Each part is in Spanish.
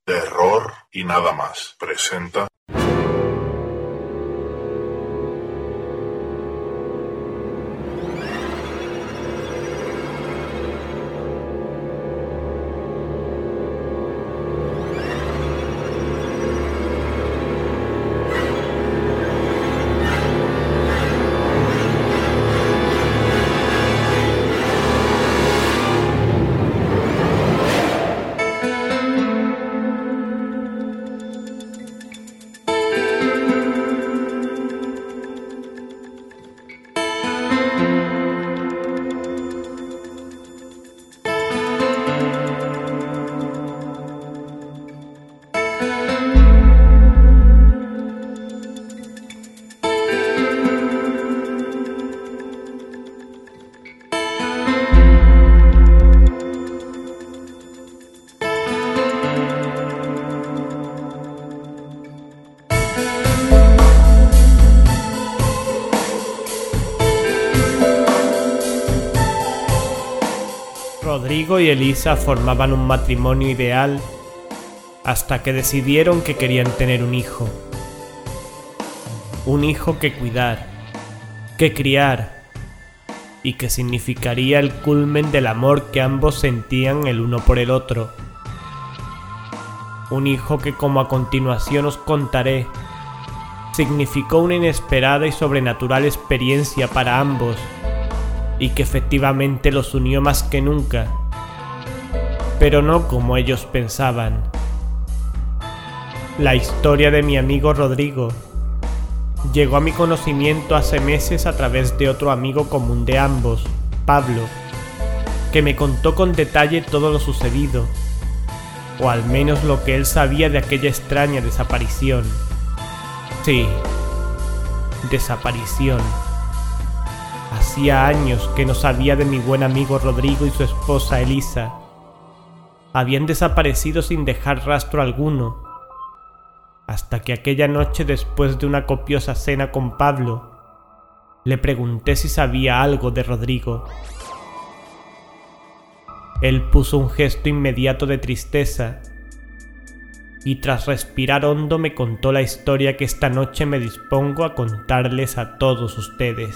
Terror y nada más presenta. Rodrigo y Elisa formaban un matrimonio ideal hasta que decidieron que querían tener un hijo. Un hijo que cuidar, que criar y que significaría el culmen del amor que ambos sentían el uno por el otro. Un hijo que, como a continuación os contaré, significó una inesperada y sobrenatural experiencia para ambos y que efectivamente los unió más que nunca, pero no como ellos pensaban. La historia de mi amigo Rodrigo llegó a mi conocimiento hace meses a través de otro amigo común de ambos, Pablo, que me contó con detalle todo lo sucedido, o al menos lo que él sabía de aquella extraña desaparición. Sí, desaparición. Hacía años que no sabía de mi buen amigo Rodrigo y su esposa Elisa. Habían desaparecido sin dejar rastro alguno, hasta que aquella noche, después de una copiosa cena con Pablo, le pregunté si sabía algo de Rodrigo. Él puso un gesto inmediato de tristeza y tras respirar hondo me contó la historia que esta noche me dispongo a contarles a todos ustedes.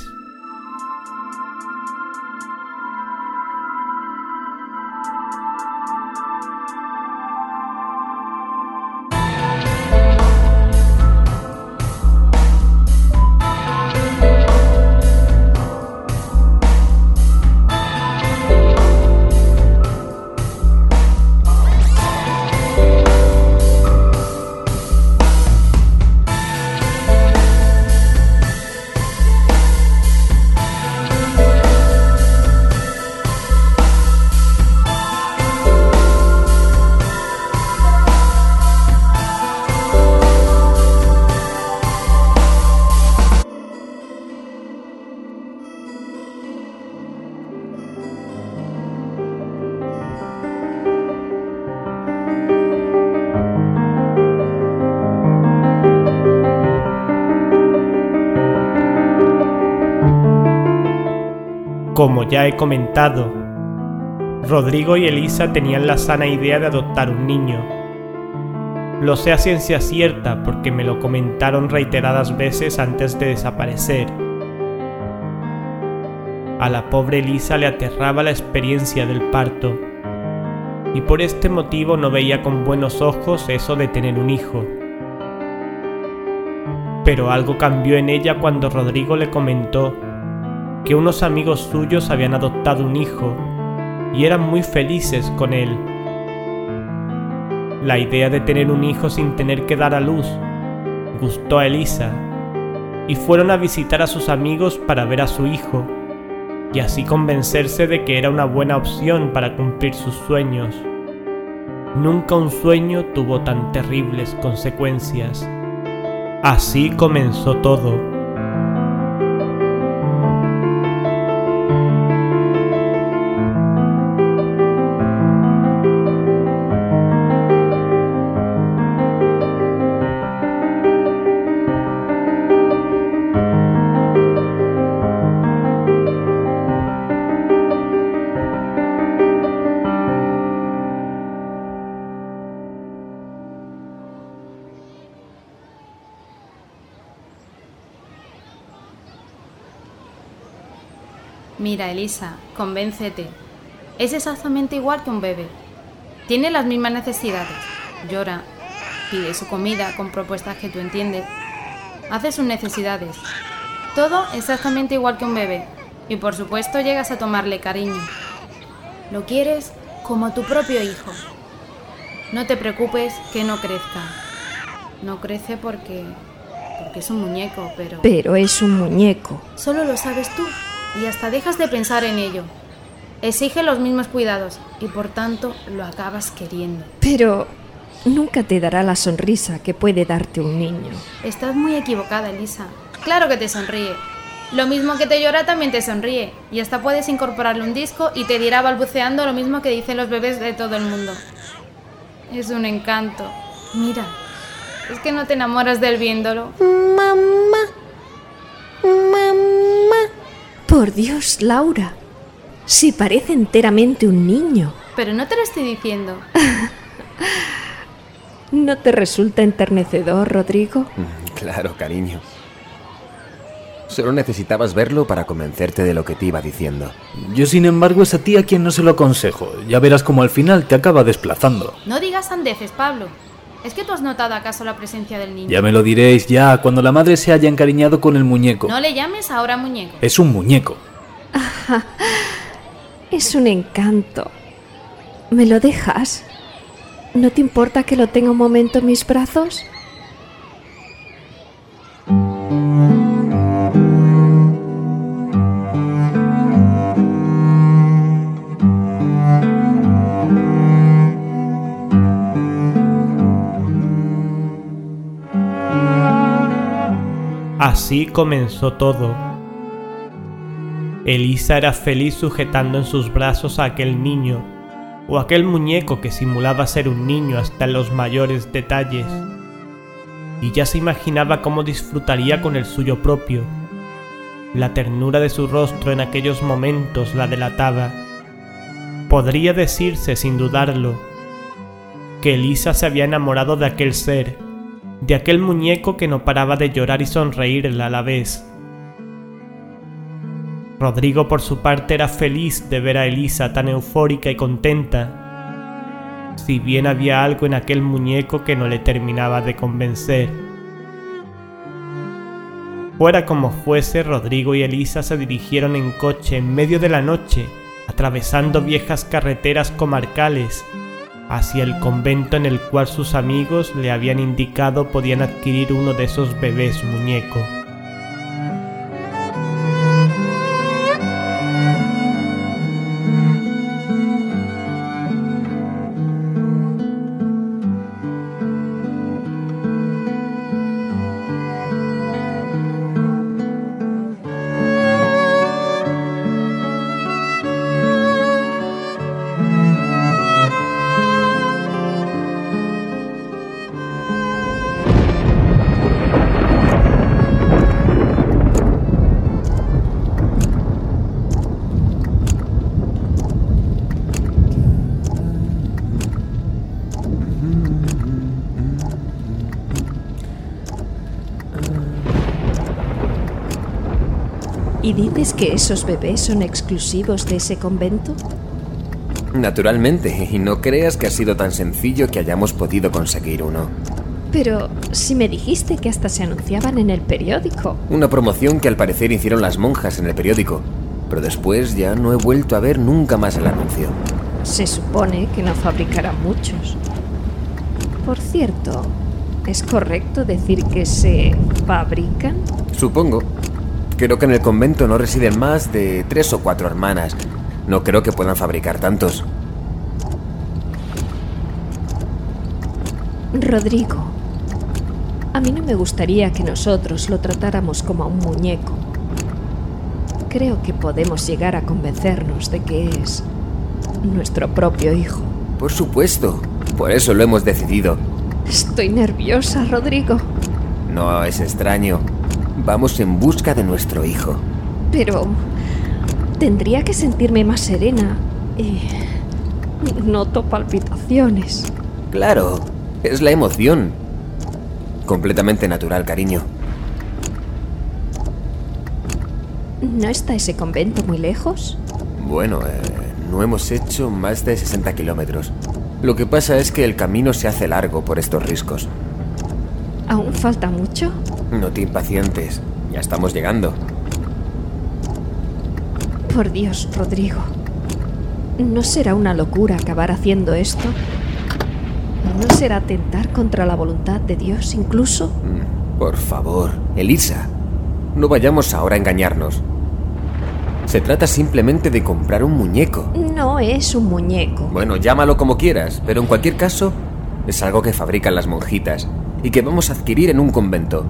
Como ya he comentado, Rodrigo y Elisa tenían la sana idea de adoptar un niño. Lo sé a ciencia cierta porque me lo comentaron reiteradas veces antes de desaparecer. A la pobre Elisa le aterraba la experiencia del parto, y por este motivo no veía con buenos ojos eso de tener un hijo. Pero algo cambió en ella cuando Rodrigo le comentó que unos amigos suyos habían adoptado un hijo y eran muy felices con él. La idea de tener un hijo sin tener que dar a luz gustó a Elisa y fueron a visitar a sus amigos para ver a su hijo y así convencerse de que era una buena opción para cumplir sus sueños. Nunca un sueño tuvo tan terribles consecuencias. Así comenzó todo. Mira, Elisa, convéncete. Es exactamente igual que un bebé. Tiene las mismas necesidades. Llora, pide su comida con propuestas que tú entiendes. Hace sus necesidades. Todo exactamente igual que un bebé. Y por supuesto llegas a tomarle cariño. Lo quieres como tu propio hijo. No te preocupes que no crezca. No crece porque es un muñeco, pero... Pero es un muñeco. Solo lo sabes tú y hasta dejas de pensar en ello. Exige los mismos cuidados y por tanto lo acabas queriendo. Pero nunca te dará la sonrisa que puede darte un niño. Estás muy equivocada, Elisa. Claro que te sonríe. Lo mismo que te llora también te sonríe. Y hasta puedes incorporarle un disco y te dirá balbuceando lo mismo que dicen los bebés de todo el mundo. Es un encanto. Mira, es que no te enamoras de él viéndolo. Mamá. Por Dios, Laura. Si parece enteramente un niño. Pero no te lo estoy diciendo. ¿No te resulta enternecedor, Rodrigo? Claro, cariño. Solo necesitabas verlo para convencerte de lo que te iba diciendo. Yo, sin embargo, es a ti a quien no se lo aconsejo. Ya verás cómo al final te acaba desplazando. No digas sandeces, Pablo. ¿Es que tú has notado acaso la presencia del niño? Ya me lo diréis, ya, cuando la madre se haya encariñado con el muñeco. No le llames ahora muñeco. Es un muñeco. Es un encanto. ¿Me lo dejas? ¿No te importa que lo tenga un momento en mis brazos? Así comenzó todo. Elisa era feliz sujetando en sus brazos a aquel niño, o aquel muñeco que simulaba ser un niño hasta en los mayores detalles, y ya se imaginaba cómo disfrutaría con el suyo propio. La ternura de su rostro en aquellos momentos la delataba. Podría decirse, sin dudarlo, que Elisa se había enamorado de aquel ser, de aquel muñeco que no paraba de llorar y sonreírla a la vez. Rodrigo, por su parte, era feliz de ver a Elisa tan eufórica y contenta, si bien había algo en aquel muñeco que no le terminaba de convencer. Fuera como fuese, Rodrigo y Elisa se dirigieron en coche en medio de la noche, atravesando viejas carreteras comarcales, hacia el convento en el cual sus amigos le habían indicado podían adquirir uno de esos bebés muñeco. ¿Y dices que esos bebés son exclusivos de ese convento? Naturalmente, y no creas que ha sido tan sencillo que hayamos podido conseguir uno. Pero si me dijiste que hasta se anunciaban en el periódico. Una promoción que al parecer hicieron las monjas en el periódico, pero después ya no he vuelto a ver nunca más el anuncio. Se supone que no fabricarán muchos. Por cierto, ¿es correcto decir que se fabrican? Supongo. Creo que en el convento no residen más de 3 o 4 hermanas. No creo que puedan fabricar tantos. Rodrigo, a mí no me gustaría que nosotros lo tratáramos como a un muñeco. Creo que podemos llegar a convencernos de que es nuestro propio hijo. Por supuesto, por eso lo hemos decidido. Estoy nerviosa, Rodrigo. No es extraño. Vamos en busca de nuestro hijo. Pero tendría que sentirme más serena y noto palpitaciones. Claro, es la emoción. Completamente natural, cariño. ¿No está ese convento muy lejos? Bueno, no hemos hecho más de 60 kilómetros. Lo que pasa es que el camino se hace largo por estos riscos. ¿Aún falta mucho? No te impacientes, ya estamos llegando. Por Dios, Rodrigo. ¿No será una locura acabar haciendo esto? ¿No será atentar contra la voluntad de Dios incluso? Por favor, Elisa, no vayamos ahora a engañarnos. Se trata simplemente de comprar un muñeco. No es un muñeco. Bueno, llámalo como quieras, pero en cualquier caso, es algo que fabrican las monjitas y que vamos a adquirir en un convento.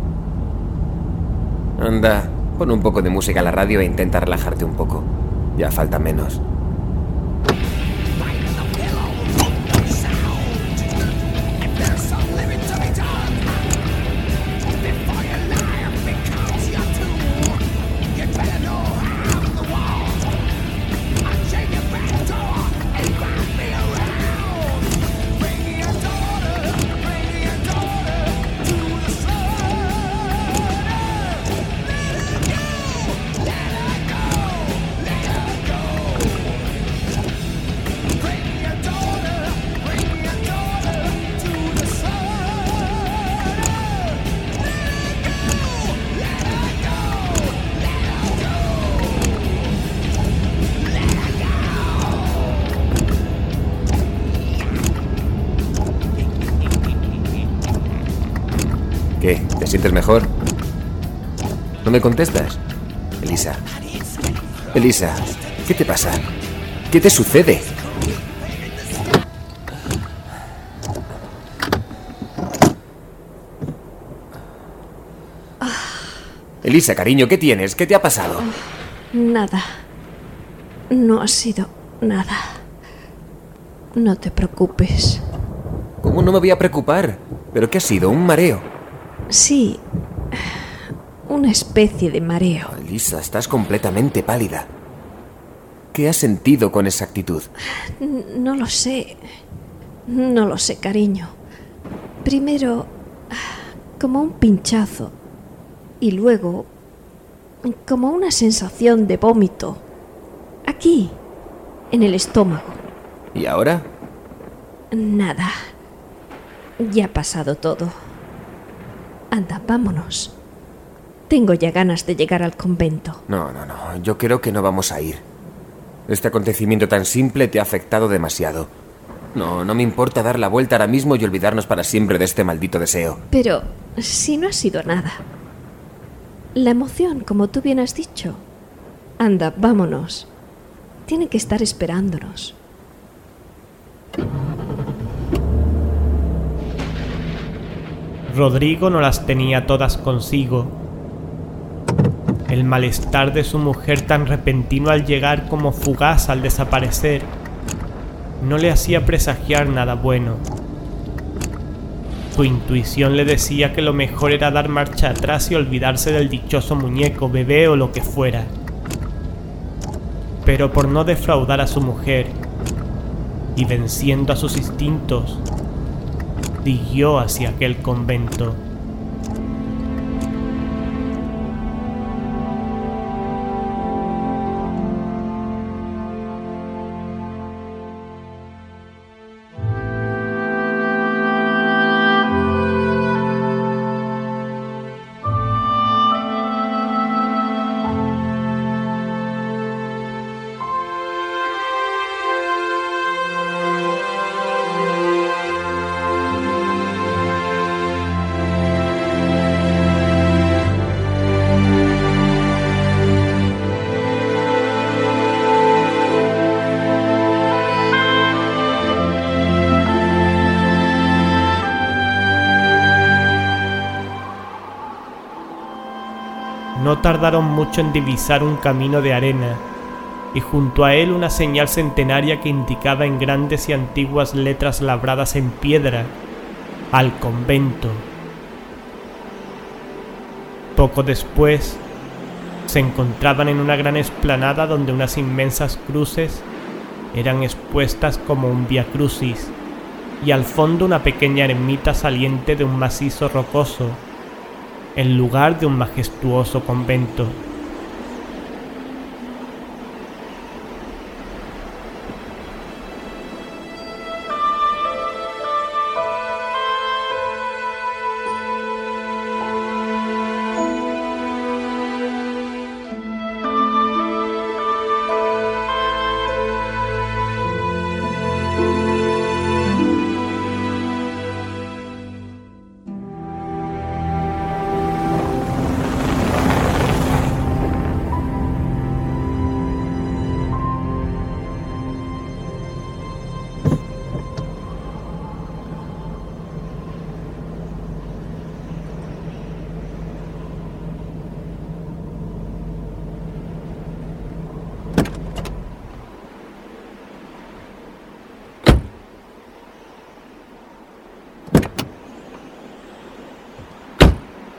Anda, pon un poco de música a la radio e intenta relajarte un poco. Ya falta menos. ¿Qué? ¿Te sientes mejor? ¿No me contestas? Elisa. Elisa, ¿qué te pasa? ¿Qué te sucede? Elisa, cariño, ¿qué tienes? ¿Qué te ha pasado? Nada. No ha sido nada. No te preocupes. ¿Cómo no me voy a preocupar? ¿Pero qué ha sido? ¿Un mareo? Sí, una especie de mareo. Elisa, estás completamente pálida. ¿Qué has sentido con esa actitud? No lo sé. No lo sé, cariño. Primero, como un pinchazo. Y luego, como una sensación de vómito. Aquí, en el estómago. ¿Y ahora? Nada. Ya ha pasado todo. Anda, vámonos. Tengo ya ganas de llegar al convento. No. Yo creo que no vamos a ir. Este acontecimiento tan simple te ha afectado demasiado. No me importa dar la vuelta ahora mismo y olvidarnos para siempre de este maldito deseo. Pero si no ha sido nada. La emoción, como tú bien has dicho. Anda, vámonos. Tienen que estar esperándonos. Rodrigo no las tenía todas consigo. El malestar de su mujer, tan repentino al llegar como fugaz al desaparecer, no le hacía presagiar nada bueno. Su intuición le decía que lo mejor era dar marcha atrás y olvidarse del dichoso muñeco, bebé o lo que fuera. Pero por no defraudar a su mujer y venciendo a sus instintos, siguió hacia aquel convento. No tardaron mucho en divisar un camino de arena, y junto a él una señal centenaria que indicaba en grandes y antiguas letras labradas en piedra: al convento. Poco después, se encontraban en una gran explanada donde unas inmensas cruces eran expuestas como un vía crucis, y al fondo una pequeña ermita saliente de un macizo rocoso, en lugar de un majestuoso convento.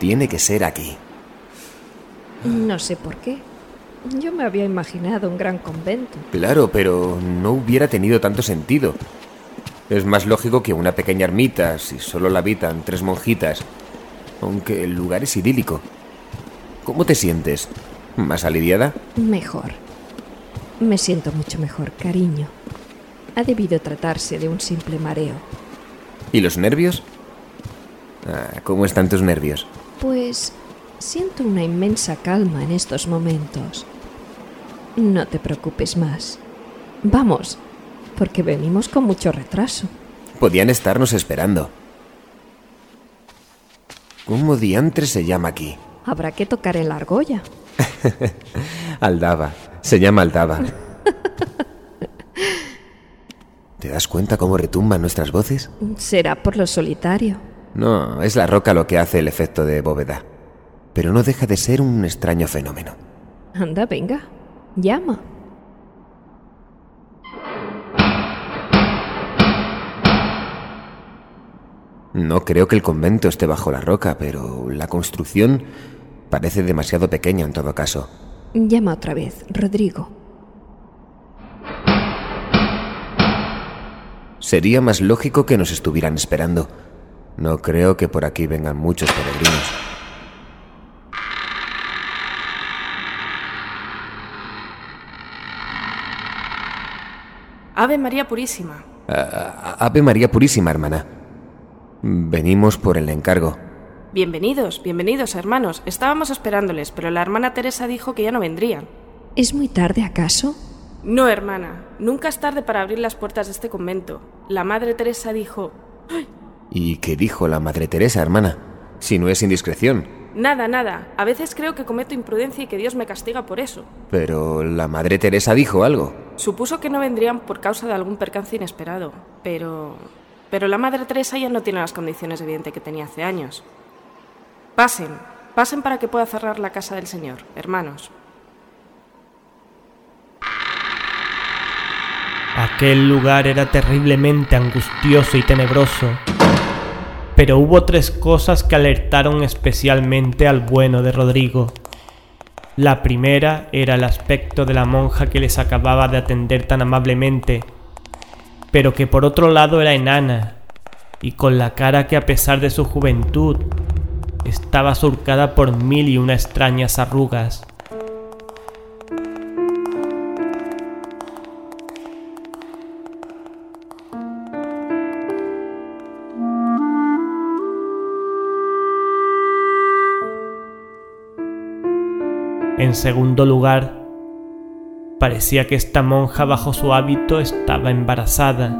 tiene que ser aquí. No sé por qué. Yo me había imaginado un gran convento. Claro, pero no hubiera tenido tanto sentido. Es más lógico que una pequeña ermita, si solo la habitan 3 monjitas. Aunque el lugar es idílico. ¿Cómo te sientes? ¿Más aliviada? Mejor. Me siento mucho mejor, cariño. Ha debido tratarse de un simple mareo. ¿Y los nervios? ¿Cómo están tus nervios? Pues siento una inmensa calma en estos momentos. No te preocupes más. Vamos, porque venimos con mucho retraso. Podían estarnos esperando. ¿Cómo diantres se llama aquí? Habrá que tocar en la argolla. Aldaba. Se llama Aldaba. ¿Te das cuenta cómo retumban nuestras voces? Será por lo solitario. No, es la roca lo que hace el efecto de bóveda. Pero no deja de ser un extraño fenómeno. Anda, venga. Llama. No creo que el convento esté bajo la roca, pero la construcción parece demasiado pequeña en todo caso. Llama otra vez, Rodrigo. Sería más lógico que nos estuvieran esperando. No creo que por aquí vengan muchos peregrinos. Ave María Purísima. Ave María Purísima, hermana. Venimos por el encargo. Bienvenidos, hermanos. Estábamos esperándoles, pero la hermana Teresa dijo que ya no vendrían. ¿Es muy tarde, acaso? No, hermana. Nunca es tarde para abrir las puertas de este convento. La Madre Teresa dijo... ¡Ay! ¿Y qué dijo la Madre Teresa, hermana? Si no es indiscreción. Nada. A veces creo que cometo imprudencia y que Dios me castiga por eso. Pero la Madre Teresa dijo algo. Supuso que no vendrían por causa de algún percance inesperado. Pero la Madre Teresa ya no tiene las condiciones de vidente que tenía hace años. Pasen para que pueda cerrar la casa del Señor, hermanos. Aquel lugar era terriblemente angustioso y tenebroso, pero hubo 3 cosas que alertaron especialmente al bueno de Rodrigo. La primera era el aspecto de la monja que les acababa de atender tan amablemente, pero que por otro lado era enana, y con la cara que a pesar de su juventud, estaba surcada por 1001 extrañas arrugas. En segundo lugar, parecía que esta monja bajo su hábito estaba embarazada.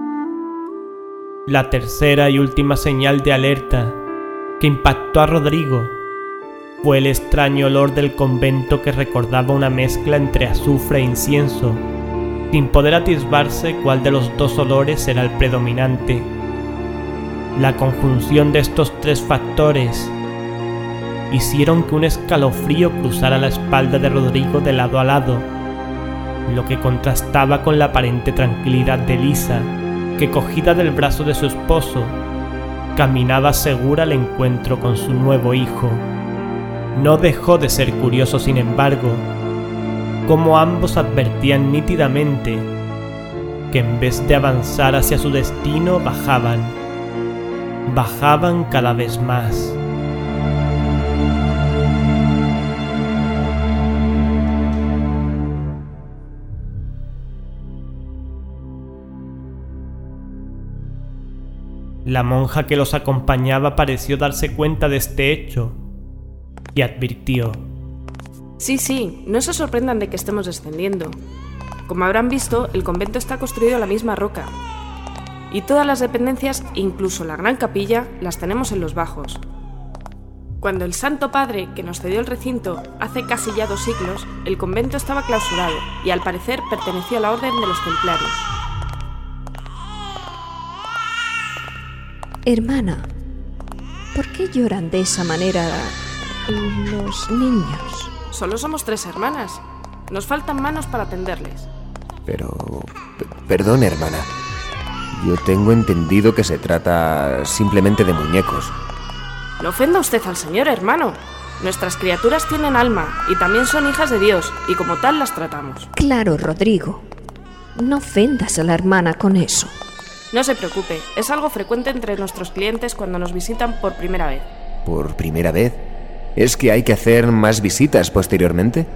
La tercera y última señal de alerta que impactó a Rodrigo fue el extraño olor del convento que recordaba una mezcla entre azufre e incienso, sin poder atisbarse cuál de los 2 olores era el predominante. La conjunción de estos 3 factores hicieron que un escalofrío cruzara la espalda de Rodrigo de lado a lado, lo que contrastaba con la aparente tranquilidad de Elisa, que cogida del brazo de su esposo, caminaba segura al encuentro con su nuevo hijo. No dejó de ser curioso, sin embargo, cómo ambos advertían nítidamente que en vez de avanzar hacia su destino bajaban cada vez más. La monja que los acompañaba pareció darse cuenta de este hecho y advirtió: Sí, no se sorprendan de que estemos descendiendo. Como habrán visto, el convento está construido en la misma roca. Y todas las dependencias, incluso la gran capilla, las tenemos en los bajos. Cuando el Santo Padre, que nos cedió el recinto hace casi ya 2 siglos, el convento estaba clausurado y al parecer pertenecía a la orden de los templarios. Hermana, ¿por qué lloran de esa manera los niños? Solo somos 3 hermanas. Nos faltan manos para atenderles. Pero... perdón, hermana. Yo tengo entendido que se trata simplemente de muñecos. No ofenda usted al Señor, hermano. Nuestras criaturas tienen alma y también son hijas de Dios, y como tal las tratamos. Claro, Rodrigo. No ofendas a la hermana con eso. No se preocupe, es algo frecuente entre nuestros clientes cuando nos visitan por primera vez. ¿Por primera vez? ¿Es que hay que hacer más visitas posteriormente?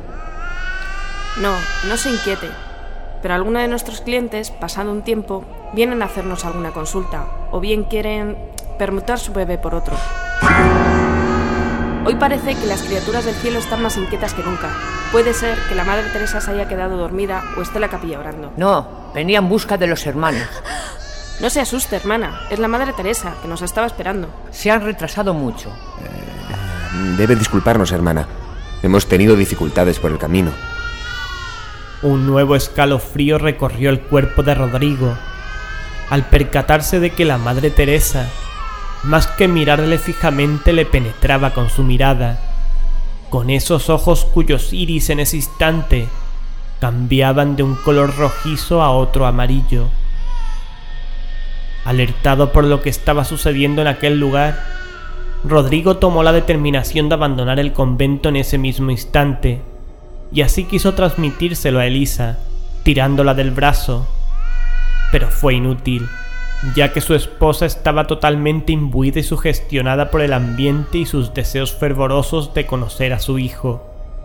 No se inquiete. Pero algunos de nuestros clientes, pasado un tiempo, vienen a hacernos alguna consulta, o bien quieren permutar su bebé por otro. Hoy parece que las criaturas del cielo están más inquietas que nunca. Puede ser que la Madre Teresa se haya quedado dormida o esté en la capilla orando. No, venía en busca de los hermanos. No se asuste, hermana. Es la Madre Teresa, que nos estaba esperando. Se han retrasado mucho. Debe disculparnos, hermana. Hemos tenido dificultades por el camino. Un nuevo escalofrío recorrió el cuerpo de Rodrigo al percatarse de que la Madre Teresa, más que mirarle fijamente, le penetraba con su mirada, con esos ojos cuyos iris en ese instante cambiaban de un color rojizo a otro amarillo. Alertado por lo que estaba sucediendo en aquel lugar, Rodrigo tomó la determinación de abandonar el convento en ese mismo instante, y así quiso transmitírselo a Elisa, tirándola del brazo. Pero fue inútil, ya que su esposa estaba totalmente imbuida y sugestionada por el ambiente y sus deseos fervorosos de conocer a su hijo.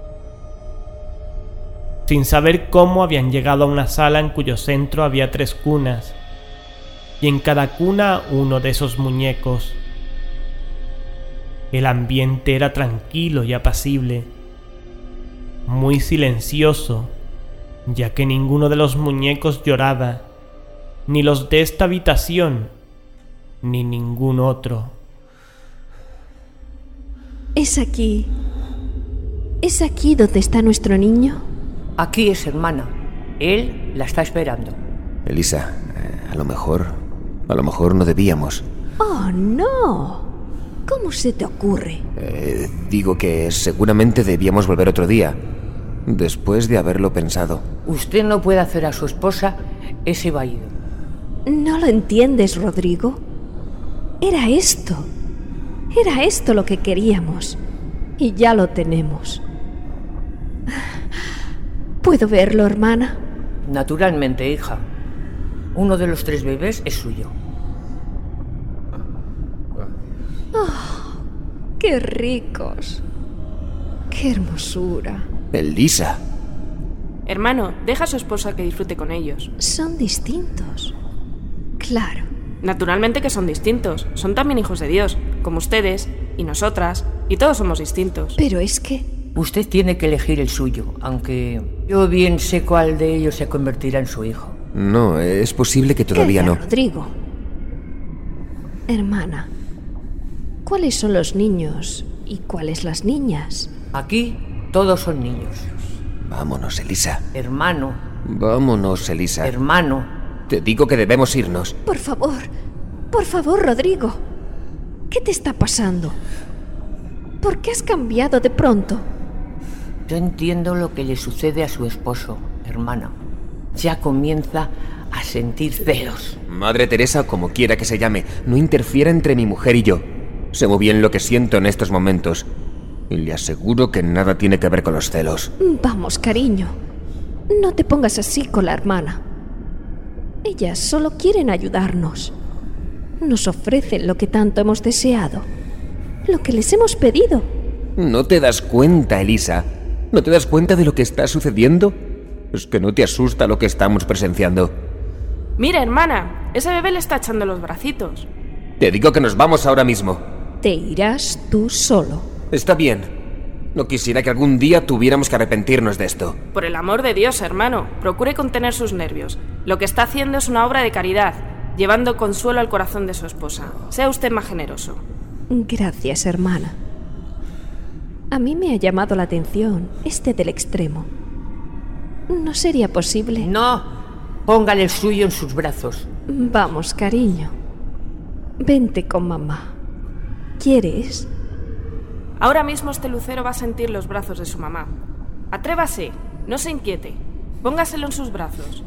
Sin saber cómo, habían llegado a una sala en cuyo centro había 3 cunas, y en cada cuna uno de esos muñecos. El ambiente era tranquilo y apacible, muy silencioso, ya que ninguno de los muñecos lloraba, ni los de esta habitación, ni ningún otro. ¿Es aquí donde está nuestro niño? Aquí es, hermana. Él la está esperando. Elisa, a lo mejor no debíamos. ¡Oh, no! ¿Cómo se te ocurre? Digo que seguramente debíamos volver otro día, después de haberlo pensado. Usted no puede hacer a su esposa ese vaído. ¿No lo entiendes, Rodrigo? Era esto lo que queríamos, y ya lo tenemos. ¿Puedo verlo, hermana? Naturalmente, hija. Uno de los 3 bebés es suyo. ¡Oh, qué ricos! ¡Qué hermosura! Elisa. Hermano, deja a su esposa que disfrute con ellos. Son distintos. Claro. Naturalmente que son distintos. Son también hijos de Dios, como ustedes y nosotras, y todos somos distintos. Pero es que... Usted tiene que elegir el suyo, aunque yo bien sé cuál de ellos se convertirá en su hijo. No, es posible que todavía no. Rodrigo. Hermana, ¿cuáles son los niños y cuáles las niñas? Aquí todos son niños. Vámonos, Elisa. Hermano. Vámonos, Elisa. Hermano. Te digo que debemos irnos. Por favor, Rodrigo. ¿Qué te está pasando? ¿Por qué has cambiado de pronto? Yo entiendo lo que le sucede a su esposo, hermana. Ya comienza a sentir celos. Madre Teresa, como quiera que se llame, no interfiera entre mi mujer y yo. Sé muy bien lo que siento en estos momentos, y le aseguro que nada tiene que ver con los celos. Vamos, cariño. No te pongas así con la hermana. Ellas solo quieren ayudarnos. Nos ofrecen lo que tanto hemos deseado, lo que les hemos pedido. ¿No te das cuenta, Elisa? ¿No te das cuenta de lo que está sucediendo? ¿Es que no te asusta lo que estamos presenciando? Mira, hermana, ese bebé le está echando los bracitos. Te digo que nos vamos ahora mismo. Te irás tú solo. Está bien. No quisiera que algún día tuviéramos que arrepentirnos de esto. Por el amor de Dios, hermano, procure contener sus nervios. Lo que está haciendo es una obra de caridad, llevando consuelo al corazón de su esposa. Sea usted más generoso. Gracias, hermana. A mí me ha llamado la atención este del extremo. ¿No sería posible? No, póngale el suyo en sus brazos. Vamos, cariño. Vente con mamá. ¿Quieres? Ahora mismo este lucero va a sentir los brazos de su mamá. Atrévase, no se inquiete. Póngaselo en sus brazos.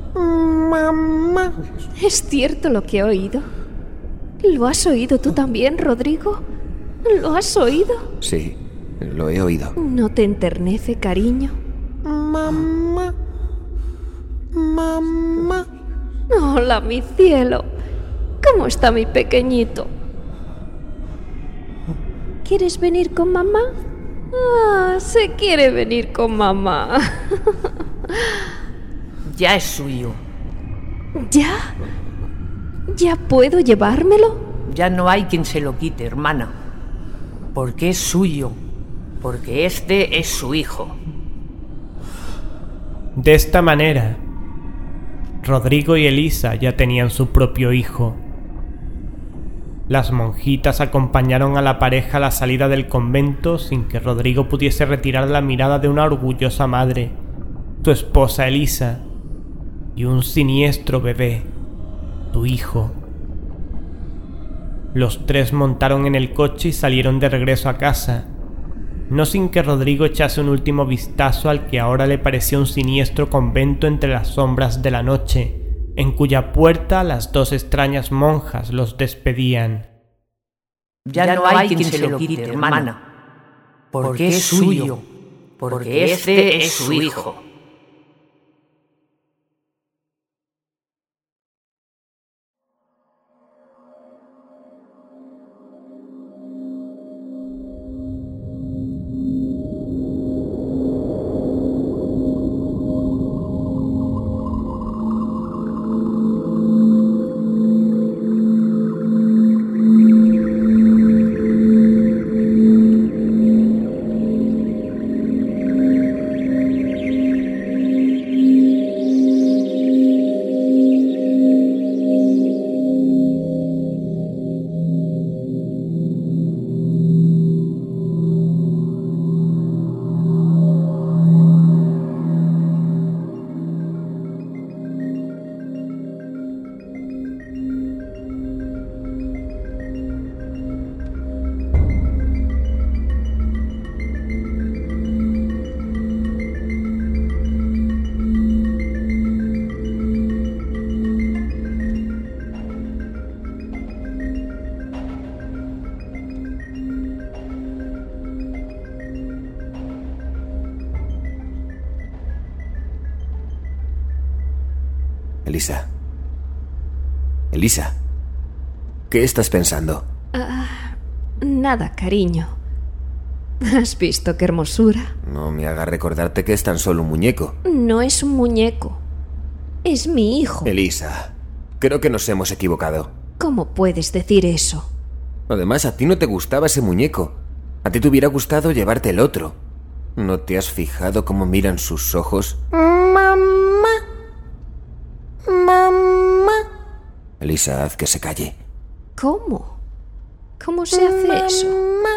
Mamá. ¿Es cierto lo que he oído? ¿Lo has oído tú también, Rodrigo? ¿Lo has oído? Sí, lo he oído. ¿No te enternece, cariño? Mamá. Mamá. Hola, mi cielo. ¿Cómo está mi pequeñito? ¿Quieres venir con mamá? Ah, se quiere venir con mamá. Ya es suyo. ¿Ya? ¿Ya puedo llevármelo? Ya no hay quien se lo quite, hermana. Porque es suyo. Porque este es su hijo. De esta manera, Rodrigo y Elisa ya tenían su propio hijo. Las monjitas acompañaron a la pareja a la salida del convento sin que Rodrigo pudiese retirar la mirada de una orgullosa madre, su esposa Elisa, y un siniestro bebé, su hijo. Los tres montaron en el coche y salieron de regreso a casa, no sin que Rodrigo echase un último vistazo al que ahora le parecía un siniestro convento entre las sombras de la noche, en cuya puerta las dos extrañas monjas los despedían. Ya no hay quien se lo quite, hermana. Porque es suyo. Porque este es su hijo. Elisa. Elisa. ¿Qué estás pensando? Nada, cariño. ¿Has visto qué hermosura? No me hagas recordarte que es tan solo un muñeco. No es un muñeco. Es mi hijo. Elisa, creo que nos hemos equivocado. ¿Cómo puedes decir eso? Además, a ti no te gustaba ese muñeco. A ti te hubiera gustado llevarte el otro. ¿No te has fijado cómo miran sus ojos? Mamá. Mamá. Elisa, haz que se calle. ¿Cómo? ¿Cómo se hace eso?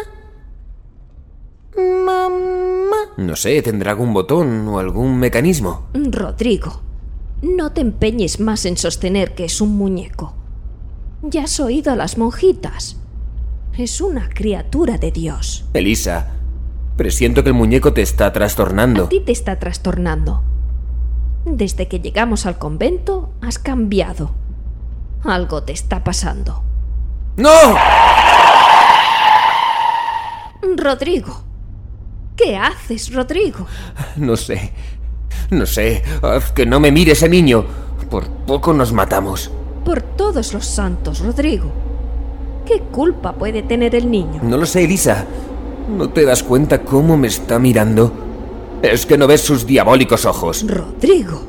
Mamá. No sé, ¿tendrá algún botón o algún mecanismo? Rodrigo, no te empeñes más en sostener que es un muñeco. Ya has oído a las monjitas. Es una criatura de Dios. Elisa, presiento que el muñeco te está trastornando. A ti te está trastornando. Desde que llegamos al convento, has cambiado. Algo te está pasando. ¡No! Rodrigo. ¿Qué haces, Rodrigo? No sé. Haz que no me mire ese niño. Por poco nos matamos. Por todos los santos, Rodrigo. ¿Qué culpa puede tener el niño? No lo sé, Elisa. ¿No te das cuenta cómo me está mirando? ¿Es que no ves sus diabólicos ojos? Rodrigo.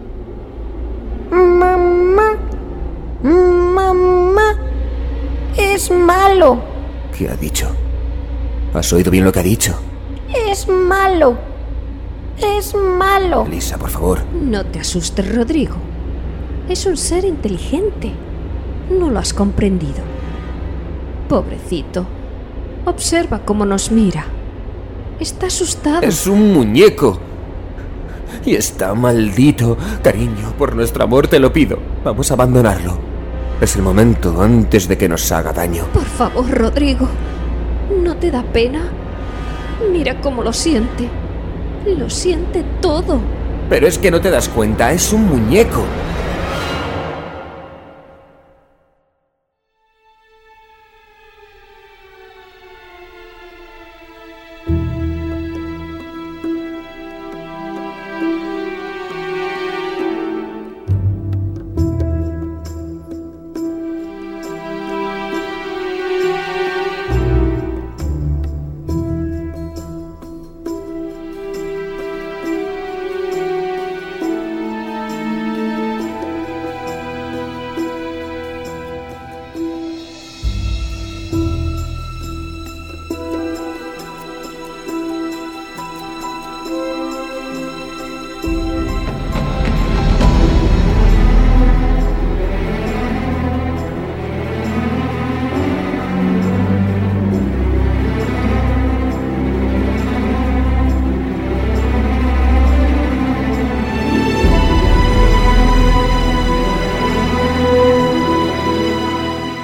Mamá. Mamá. Es malo. ¿Qué ha dicho? ¿Has oído bien lo que ha dicho? Es malo. Es malo. Elisa, por favor. No te asustes, Rodrigo. Es un ser inteligente. No lo has comprendido. Pobrecito. Observa cómo nos mira. Está asustado. Es un muñeco. Y está maldito. Cariño, por nuestro amor te lo pido. Vamos a abandonarlo. Es el momento antes de que nos haga daño. Por favor, Rodrigo. ¿No te da pena? Mira cómo lo siente. Lo siente todo. Pero es que no te das cuenta, es un muñeco.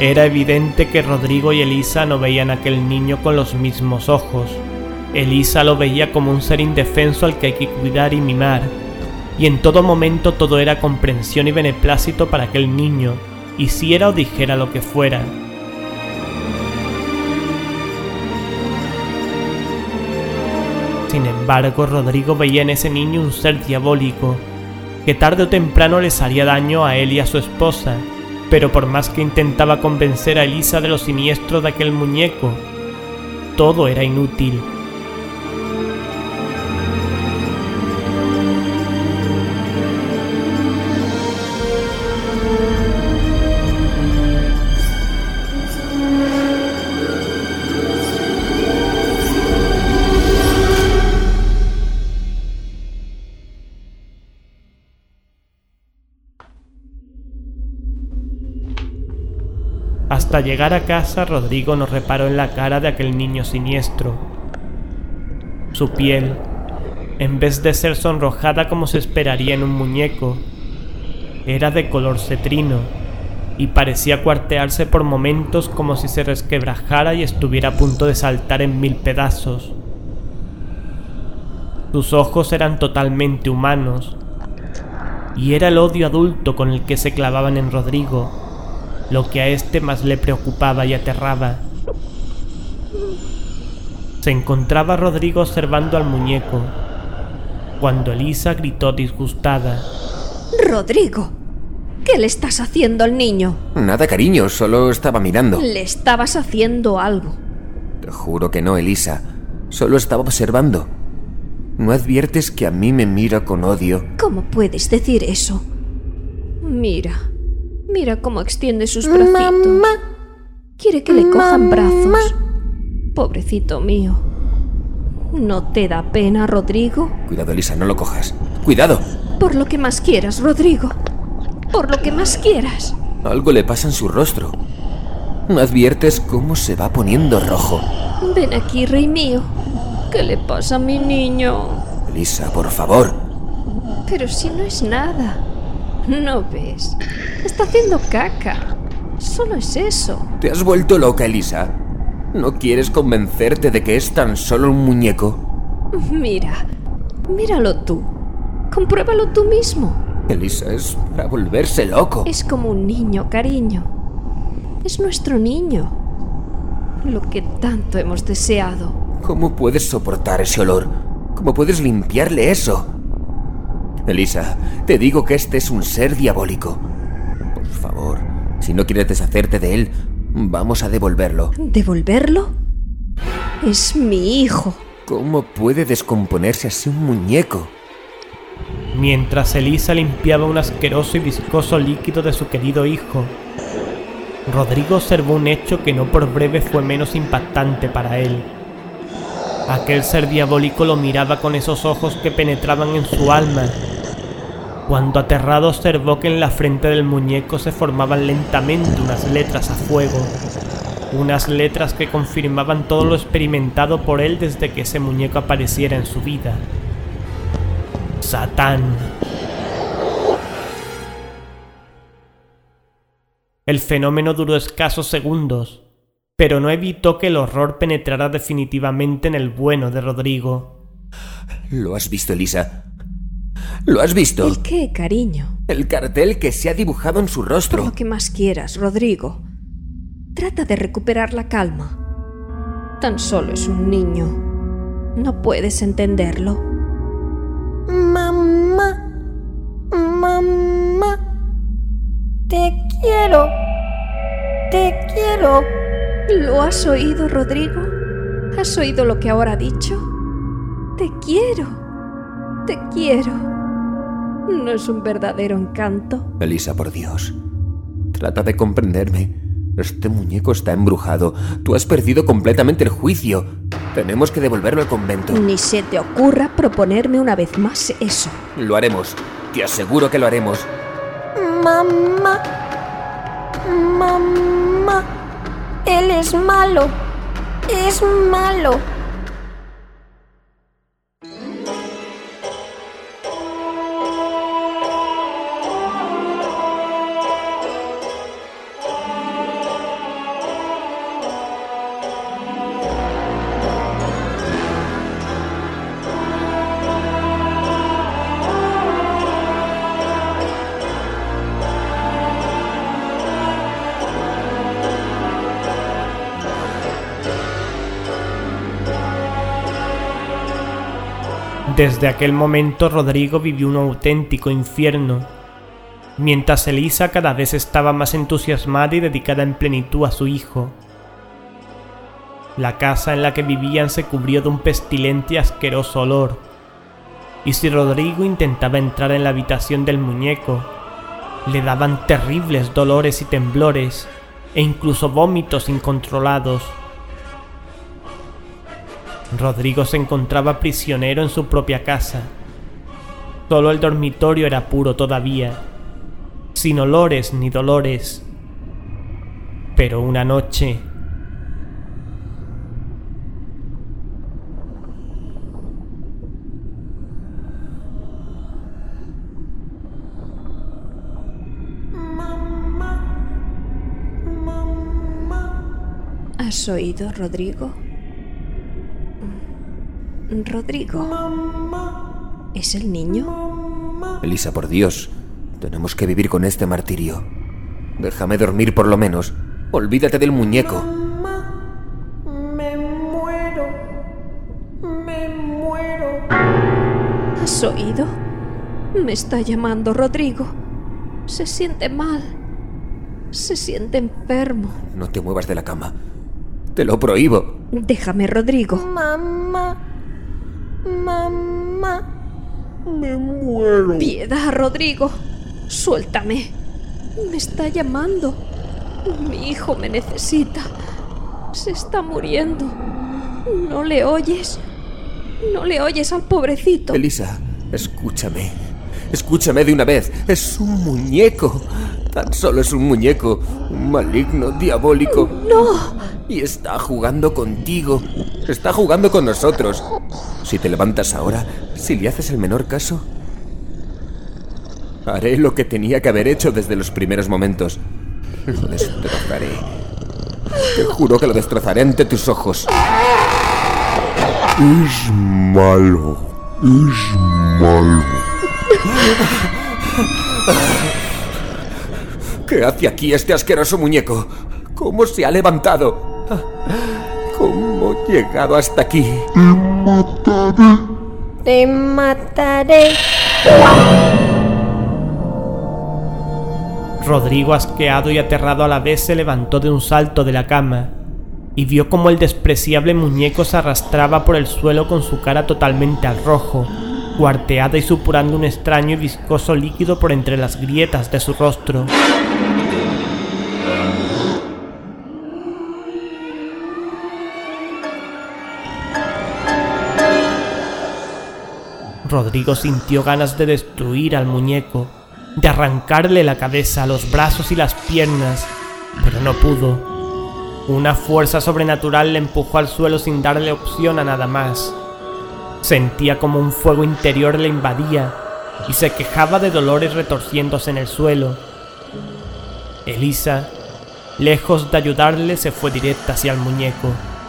Era evidente que Rodrigo y Elisa no veían a aquel niño con los mismos ojos. Elisa lo veía como un ser indefenso al que hay que cuidar y mimar, y en todo momento todo era comprensión y beneplácito para aquel niño, hiciera o dijera lo que fuera. Sin embargo, Rodrigo veía en ese niño un ser diabólico, que tarde o temprano les haría daño a él y a su esposa, pero por más que intentaba convencer a Elisa de lo siniestro de aquel muñeco, todo era inútil. Hasta llegar a casa, Rodrigo no reparó en la cara de aquel niño siniestro. Su piel, en vez de ser sonrojada como se esperaría en un muñeco, era de color cetrino y parecía cuartearse por momentos como si se resquebrajara y estuviera a punto de saltar en 1000 pedazos. Sus ojos eran totalmente humanos, y era el odio adulto con el que se clavaban en Rodrigo lo que a este más le preocupaba y aterraba. Se encontraba Rodrigo observando al muñeco, cuando Elisa gritó disgustada: ¡Rodrigo! ¿Qué le estás haciendo al niño? Nada, cariño, solo estaba mirando. Le estabas haciendo algo. Te juro que no, Elisa. Solo estaba observando. ¿No adviertes que a mí me mira con odio? ¿Cómo puedes decir eso? Mira cómo extiende sus bracitos. Mamá. Quiere que le cojan brazos. Pobrecito mío. ¿No te da pena, Rodrigo? Cuidado, Elisa, no lo cojas. ¡Cuidado! Por lo que más quieras, Rodrigo. Por lo que más quieras. Algo le pasa en su rostro. ¿No adviertes cómo se va poniendo rojo? Ven aquí, rey mío. ¿Qué le pasa a mi niño? Elisa, por favor. Pero si no es nada. ¿No ves? Está haciendo caca. Solo es eso. ¿Te has vuelto loca, Elisa? ¿No quieres convencerte de que es tan solo un muñeco? Míralo tú. Compruébalo tú mismo. Elisa, es para volverse loco. Es como un niño, cariño. Es nuestro niño. Lo que tanto hemos deseado. ¿Cómo puedes soportar ese olor? ¿Cómo puedes limpiarle eso? Elisa, te digo que este es un ser diabólico. Por favor, si no quieres deshacerte de él, vamos a devolverlo. ¿Devolverlo? Es mi hijo. ¿Cómo puede descomponerse así un muñeco? Mientras Elisa limpiaba un asqueroso y viscoso líquido de su querido hijo, Rodrigo observó un hecho que no por breve fue menos impactante para él. Aquel ser diabólico lo miraba con esos ojos que penetraban en su alma, cuando aterrado observó que en la frente del muñeco se formaban lentamente unas letras a fuego, unas letras que confirmaban todo lo experimentado por él desde que ese muñeco apareciera en su vida. Satán. El fenómeno duró escasos segundos, pero no evitó que el horror penetrara definitivamente en el bueno de Rodrigo. ¿Lo has visto, Elisa? ¿Lo has visto? ¿El qué, cariño? El cartel que se ha dibujado en su rostro. Por lo que más quieras, Rodrigo. Trata de recuperar la calma. Tan solo es un niño. ¿No puedes entenderlo? Mamá. Mamá. Te quiero. Te quiero. ¿Lo has oído, Rodrigo? ¿Has oído lo que ahora ha dicho? Te quiero. Te quiero. ¿No es un verdadero encanto? Elisa, por Dios. Trata de comprenderme. Este muñeco está embrujado. Tú has perdido completamente el juicio. Tenemos que devolverlo al convento. Ni se te ocurra proponerme una vez más eso. Lo haremos. Te aseguro que lo haremos. Mamá. Mamá. Él es malo. Es malo. Desde aquel momento Rodrigo vivió un auténtico infierno, mientras Elisa cada vez estaba más entusiasmada y dedicada en plenitud a su hijo. La casa en la que vivían se cubrió de un pestilente y asqueroso olor, y si Rodrigo intentaba entrar en la habitación del muñeco, le daban terribles dolores y temblores, e incluso vómitos incontrolados. Rodrigo se encontraba prisionero en su propia casa. Solo el dormitorio era puro todavía, sin olores ni dolores. Pero una noche... ¿Has oído, Rodrigo? Rodrigo. ¿Es el niño? Elisa, por Dios, tenemos que vivir con este martirio. Déjame dormir por lo menos. Olvídate del muñeco. Me muero. Me muero. ¿Has oído? Me está llamando Rodrigo. Se siente mal. Se siente enfermo. No te muevas de la cama. Te lo prohíbo. Déjame, Rodrigo. Mamá. Mamá. Me muero. Piedad, Rodrigo. Suéltame. Me está llamando. Mi hijo me necesita. Se está muriendo. ¿No le oyes? ¿No le oyes al pobrecito? Elisa, escúchame. Escúchame de una vez. Es un muñeco. Tan solo es un muñeco. Un maligno, diabólico. ¡No! Y está jugando contigo. Está jugando con nosotros. Si te levantas ahora, si le haces el menor caso, haré lo que tenía que haber hecho desde los primeros momentos. Lo destrozaré. Te juro que lo destrozaré ante tus ojos. Es malo. Es malo. ¿Qué hace aquí este asqueroso muñeco? ¿Cómo se ha levantado? ¿Cómo ha llegado hasta aquí? Te mataré. Rodrigo, asqueado y aterrado a la vez, se levantó de un salto de la cama y vio cómo el despreciable muñeco se arrastraba por el suelo con su cara totalmente al rojo, cuarteada y supurando un extraño y viscoso líquido por entre las grietas de su rostro. Rodrigo sintió ganas de destruir al muñeco, de arrancarle la cabeza, los brazos y las piernas, pero no pudo. Una fuerza sobrenatural le empujó al suelo sin darle opción a nada más. Sentía como un fuego interior le invadía y se quejaba de dolores retorciéndose en el suelo. Elisa, lejos de ayudarle, se fue directa hacia el muñeco.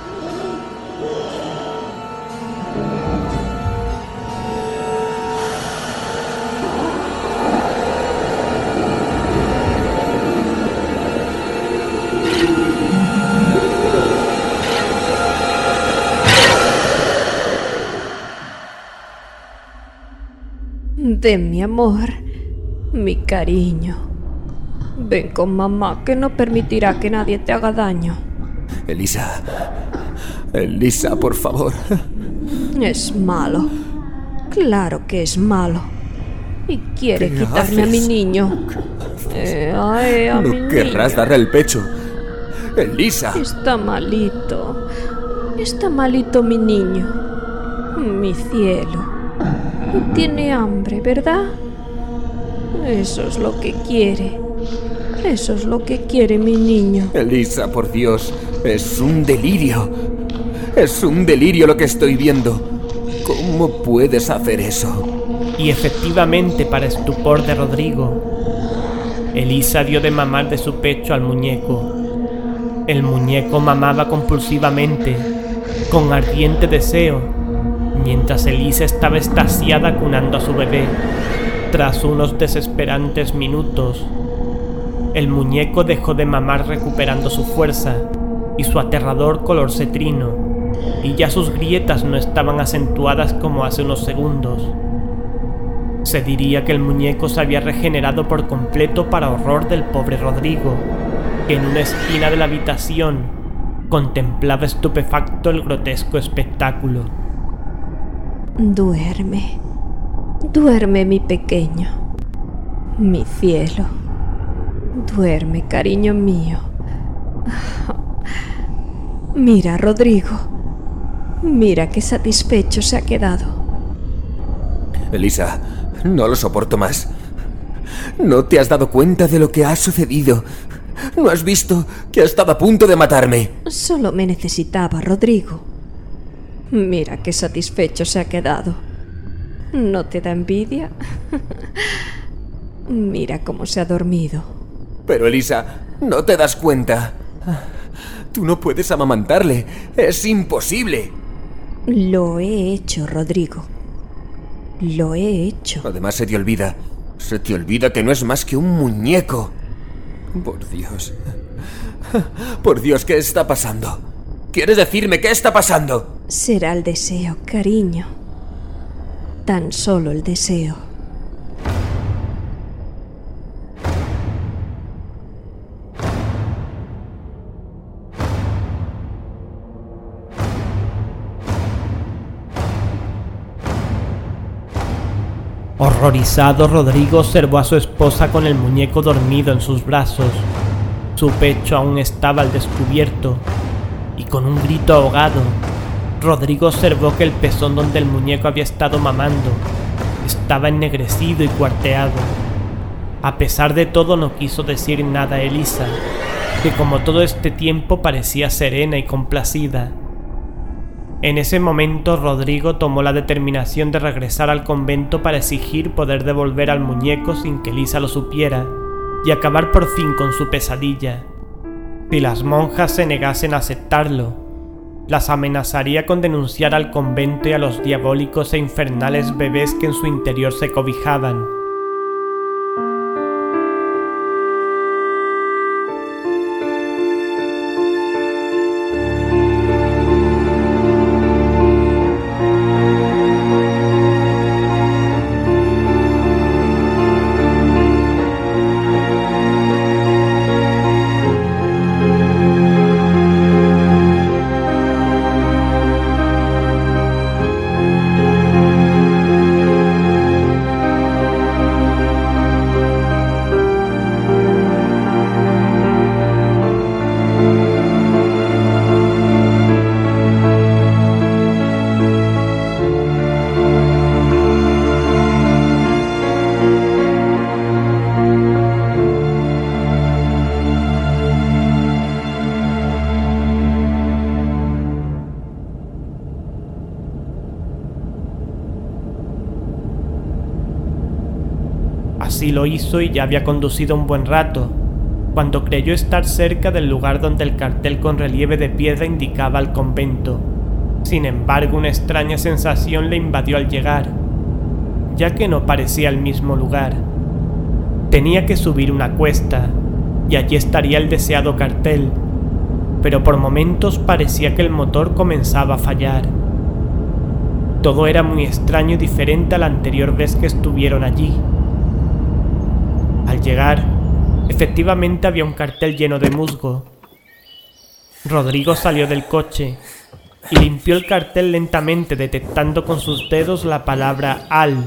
Ven, mi amor, mi cariño. Ven con mamá, que no permitirá que nadie te haga daño. Elisa. Elisa, por favor. Es malo. Claro que es malo. Y quiere ¿Qué quitarme haces? a mi niño. A mi No querrás niño. darle el pecho. Elisa. Está malito. Está malito mi niño. Mi cielo. Tiene hambre, ¿verdad? Eso es lo que quiere. Eso es lo que quiere mi niño. Elisa, por Dios. Es un delirio. Es un delirio lo que estoy viendo. ¿Cómo puedes hacer eso? Y efectivamente, para estupor de Rodrigo, Elisa dio de mamar de su pecho al muñeco. El muñeco mamaba compulsivamente, con ardiente deseo, mientras Elisa estaba extasiada cunando a su bebé. Tras unos desesperantes minutos, el muñeco dejó de mamar recuperando su fuerza y su aterrador color cetrino, y ya sus grietas no estaban acentuadas como hace unos segundos. Se diría que el muñeco se había regenerado por completo para horror del pobre Rodrigo, que en una esquina de la habitación contemplaba estupefacto el grotesco espectáculo. Duerme, duerme mi pequeño, mi cielo, duerme, cariño mío. Mira, Rodrigo, mira qué satisfecho se ha quedado. Elisa, no lo soporto más. ¿No te has dado cuenta de lo que ha sucedido? ¿No has visto que ha estado a punto de matarme? Solo me necesitaba, Rodrigo. Mira qué satisfecho se ha quedado. ¿No te da envidia? Mira cómo se ha dormido. Pero Elisa, ¿no te das cuenta? Tú no puedes amamantarle. Es imposible. Lo he hecho, Rodrigo. Lo he hecho. Además se te olvida que no es más que un muñeco. Por Dios. Por Dios, ¿qué está pasando? ¿Quieres decirme qué está pasando? Será el deseo, cariño. Tan solo el deseo. Horrorizado, Rodrigo observó a su esposa con el muñeco dormido en sus brazos. Su pecho aún estaba al descubierto, y con un grito ahogado, Rodrigo observó que el pezón donde el muñeco había estado mamando estaba ennegrecido y cuarteado. A pesar de todo, no quiso decir nada a Elisa, que como todo este tiempo parecía serena y complacida. En ese momento, Rodrigo tomó la determinación de regresar al convento para exigir poder devolver al muñeco sin que Elisa lo supiera y acabar por fin con su pesadilla. Si las monjas se negasen a aceptarlo, las amenazaría con denunciar al convento y a los diabólicos e infernales bebés que en su interior se cobijaban. Así lo hizo y ya había conducido un buen rato, cuando creyó estar cerca del lugar donde el cartel con relieve de piedra indicaba al convento. Sin embargo, una extraña sensación le invadió al llegar, ya que no parecía el mismo lugar. Tenía que subir una cuesta, y allí estaría el deseado cartel, pero por momentos parecía que el motor comenzaba a fallar. Todo era muy extraño y diferente a la anterior vez que estuvieron allí. Al llegar, efectivamente había un cartel lleno de musgo. Rodrigo salió del coche y limpió el cartel lentamente, detectando con sus dedos la palabra Al.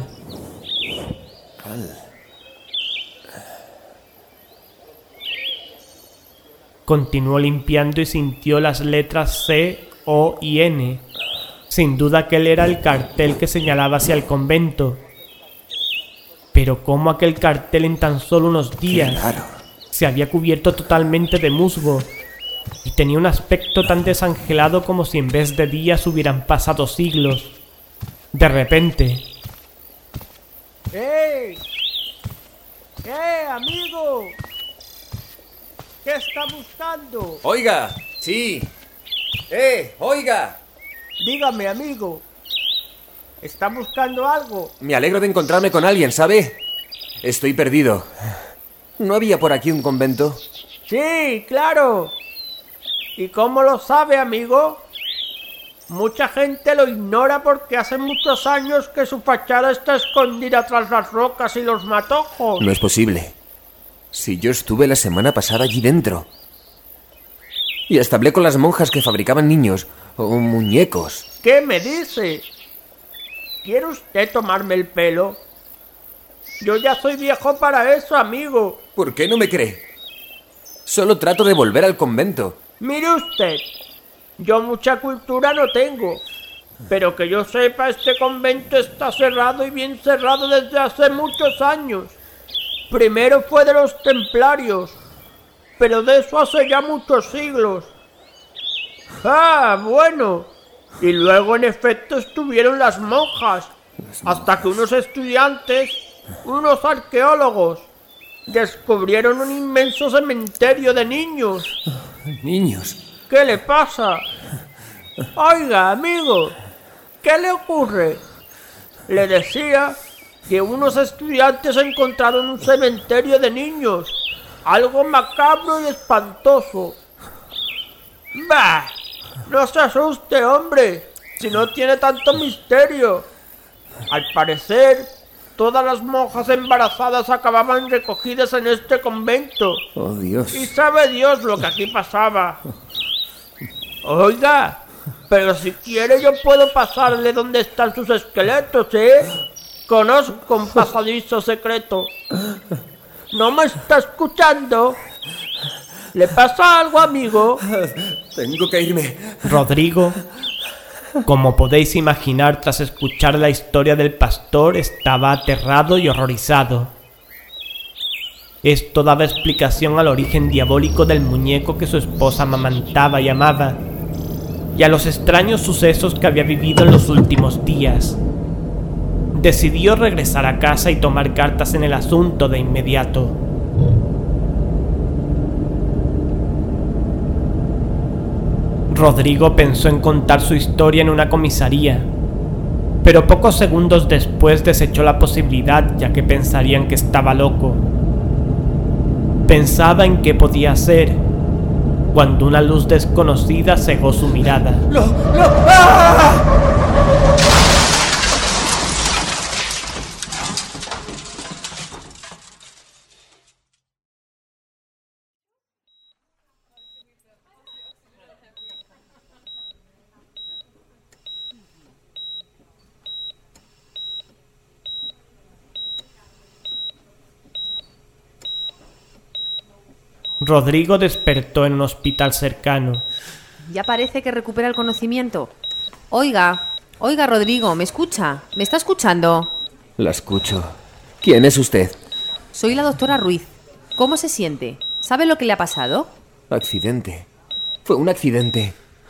Continuó limpiando y sintió las letras C, O y N. Sin duda aquel era el cartel que señalaba hacia el convento. Pero cómo aquel cartel en tan solo unos días se había cubierto totalmente de musgo y tenía un aspecto tan desangelado como si en vez de días hubieran pasado siglos. De repente... ¡Hey! ¡Amigo! ¿Qué está buscando? ¡Oiga! ¡Sí! ¡Oiga! Dígame, amigo. ¿Está buscando algo? Me alegro de encontrarme con alguien, ¿sabe? Estoy perdido. ¿No había por aquí un convento? Sí, claro. ¿Y cómo lo sabe, amigo? Mucha gente lo ignora porque hace muchos años que su fachada está escondida tras las rocas y los matojos. No es posible. Si yo estuve la semana pasada allí dentro. Y hasta hablé con las monjas que fabricaban niños o muñecos. ¿Qué me dice? ¿Quiere usted tomarme el pelo? Yo ya soy viejo para eso, amigo. ¿Por qué no me cree? Solo trato de volver al convento. Mire usted, yo mucha cultura no tengo, pero que yo sepa, este convento está cerrado y bien cerrado desde hace muchos años. Primero fue de los templarios, pero de eso hace ya muchos siglos. Ah, bueno. Y luego en efecto estuvieron las monjas, hasta que unos estudiantes, unos arqueólogos, descubrieron un inmenso cementerio de niños. ¿Niños? ¿Qué le pasa? Oiga, amigo, ¿qué le ocurre? Le decía que unos estudiantes encontraron un cementerio de niños, algo macabro y espantoso. ¡Bah! No se asuste, hombre, si no tiene tanto misterio. Al parecer, todas las monjas embarazadas acababan recogidas en este convento. Oh, Dios. Y sabe Dios lo que aquí pasaba. Oiga, pero si quiere yo puedo pasarle donde están sus esqueletos, ¿eh? Conozco un pasadizo secreto. ¿No me está escuchando? ¿Le pasa algo, amigo? Tengo que irme. Rodrigo, como podéis imaginar, tras escuchar la historia del pastor, estaba aterrado y horrorizado. Esto daba explicación al origen diabólico del muñeco que su esposa amamantaba y amaba, y a los extraños sucesos que había vivido en los últimos días. Decidió regresar a casa y tomar cartas en el asunto de inmediato. Rodrigo pensó en contar su historia en una comisaría, pero pocos segundos después desechó la posibilidad, ya que pensarían que estaba loco. Pensaba en qué podía hacer, cuando una luz desconocida cegó su mirada. ¡No! ¡Ah! Rodrigo despertó en un hospital cercano. Ya parece que recupera el conocimiento. Oiga, Rodrigo, ¿me escucha? ¿Me está escuchando? La escucho. ¿Quién es usted? Soy la doctora Ruiz. ¿Cómo se siente? ¿Sabe lo que le ha pasado? Accidente. Fue un accidente.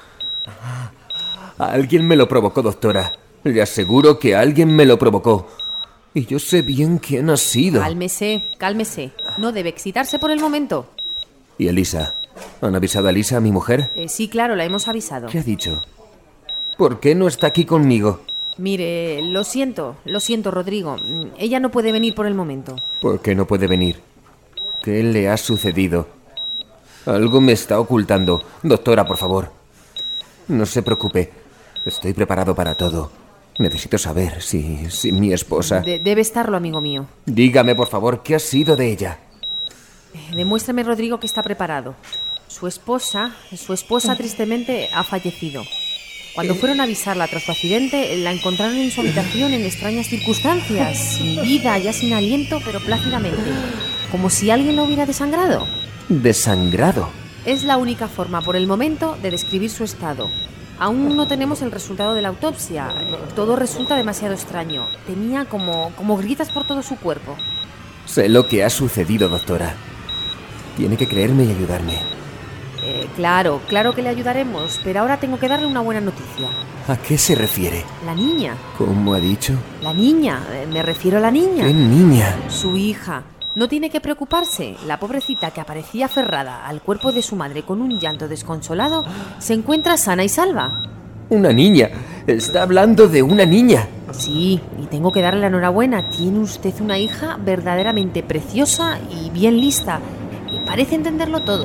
Alguien me lo provocó, doctora. Le aseguro que alguien me lo provocó. Y yo sé bien quién ha sido. Cálmese. No debe excitarse por el momento. ¿Y Elisa? ¿Han avisado a Elisa, mi mujer? Sí, claro, la hemos avisado. ¿Qué ha dicho? ¿Por qué no está aquí conmigo? Mire, lo siento, Rodrigo. Ella no puede venir por el momento. ¿Por qué no puede venir? ¿Qué le ha sucedido? Algo me está ocultando. Doctora, por favor. No se preocupe. Estoy preparado para todo. Necesito saber si mi esposa... Debe estarlo, amigo mío. Dígame, por favor, ¿qué ha sido de ella? Demuéstrame, Rodrigo, que está preparado. Su esposa tristemente ha fallecido. Cuando fueron a avisarla tras su accidente, la encontraron en su habitación en extrañas circunstancias, sin vida, ya sin aliento, pero plácidamente, como si alguien la hubiera desangrado. ¿Desangrado? Es la única forma, por el momento, de describir su estado. Aún no tenemos el resultado de la autopsia. Todo resulta demasiado extraño. Tenía como grietas por todo su cuerpo. Sé lo que ha sucedido, doctora. Tiene que creerme y ayudarme. Claro que le ayudaremos, pero ahora tengo que darle una buena noticia. ¿A qué se refiere? La niña. ¿Cómo ha dicho? La niña, me refiero a la niña. ¿Qué niña? Su hija. No tiene que preocuparse. La pobrecita, que aparecía aferrada al cuerpo de su madre con un llanto desconsolado, se encuentra sana y salva. ¿Una niña? ¿Está hablando de una niña? Sí, y tengo que darle la enhorabuena. Tiene usted una hija verdaderamente preciosa y bien lista. Parece entenderlo todo.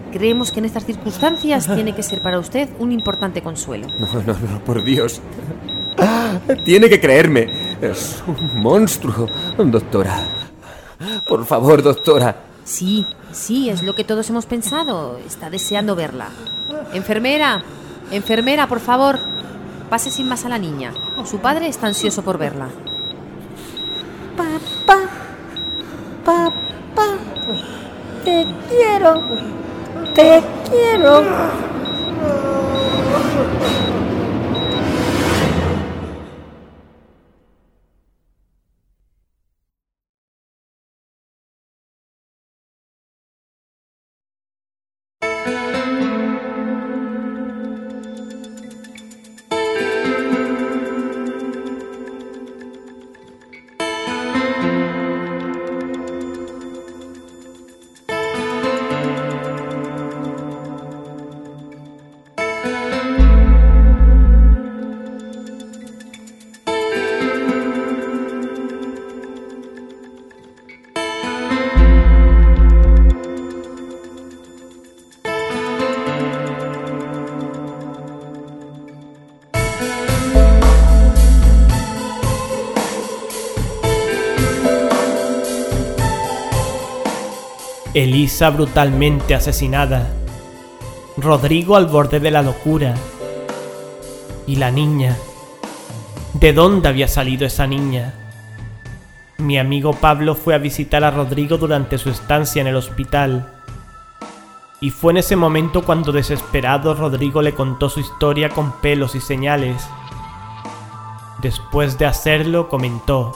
Creemos que en estas circunstancias tiene que ser para usted un importante consuelo. No, por Dios. Tiene que creerme. Es un monstruo, doctora. Por favor, doctora. Sí, es lo que todos hemos pensado. Está deseando verla. Enfermera, por favor. Pase sin más a la niña. Su padre está ansioso por verla. Papá, te quiero. Elisa brutalmente asesinada. Rodrigo al borde de la locura. ¿Y la niña? ¿De dónde había salido esa niña? Mi amigo Pablo fue a visitar a Rodrigo durante su estancia en el hospital. Y fue en ese momento cuando, desesperado, Rodrigo le contó su historia con pelos y señales. Después de hacerlo, comentó: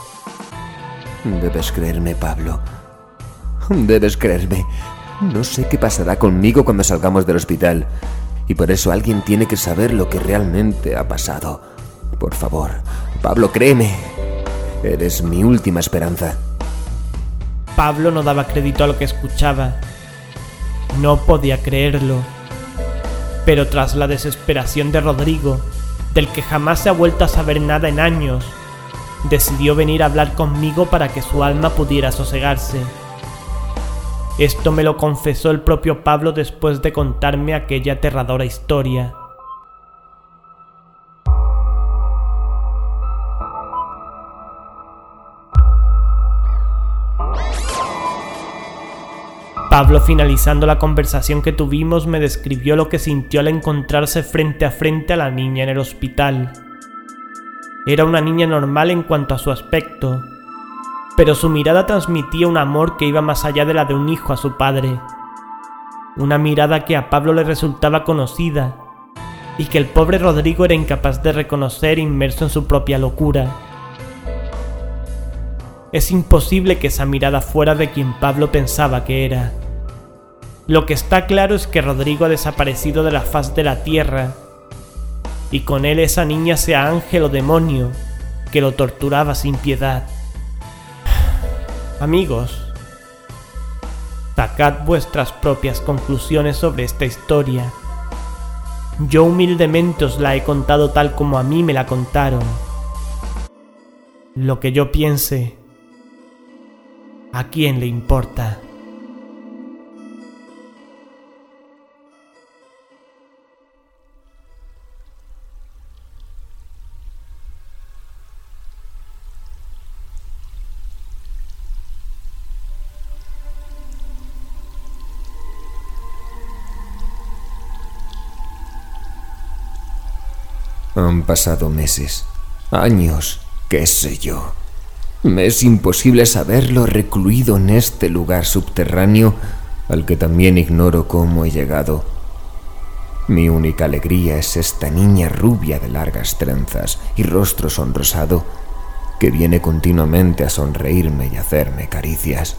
Debes creerme, Pablo. Debes creerme. No sé qué pasará conmigo cuando salgamos del hospital. Y por eso alguien tiene que saber lo que realmente ha pasado. Por favor, Pablo, créeme. Eres mi última esperanza. Pablo no daba crédito a lo que escuchaba. No podía creerlo. Pero tras la desesperación de Rodrigo, del que jamás se ha vuelto a saber nada en años, decidió venir a hablar conmigo para que su alma pudiera sosegarse. Esto me lo confesó el propio Pablo después de contarme aquella aterradora historia. Pablo, finalizando la conversación que tuvimos, me describió lo que sintió al encontrarse frente a frente a la niña en el hospital. Era una niña normal en cuanto a su aspecto, pero su mirada transmitía un amor que iba más allá de la de un hijo a su padre. Una mirada que a Pablo le resultaba conocida y que el pobre Rodrigo era incapaz de reconocer, inmerso en su propia locura. Es imposible que esa mirada fuera de quien Pablo pensaba que era. Lo que está claro es que Rodrigo ha desaparecido de la faz de la tierra, y con él esa niña, sea ángel o demonio, que lo torturaba sin piedad. Amigos, sacad vuestras propias conclusiones sobre esta historia. Yo humildemente os la he contado tal como a mí me la contaron. Lo que yo piense, ¿a quién le importa? Han pasado meses, años, qué sé yo. Me es imposible saberlo recluido en este lugar subterráneo al que también ignoro cómo he llegado. Mi única alegría es esta niña rubia de largas trenzas y rostro sonrosado que viene continuamente a sonreírme y hacerme caricias.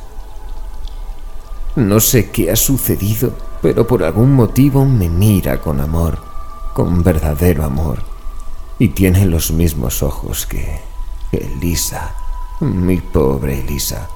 No sé qué ha sucedido, pero por algún motivo me mira con amor, con verdadero amor. Y tiene los mismos ojos que Elisa, mi pobre Elisa.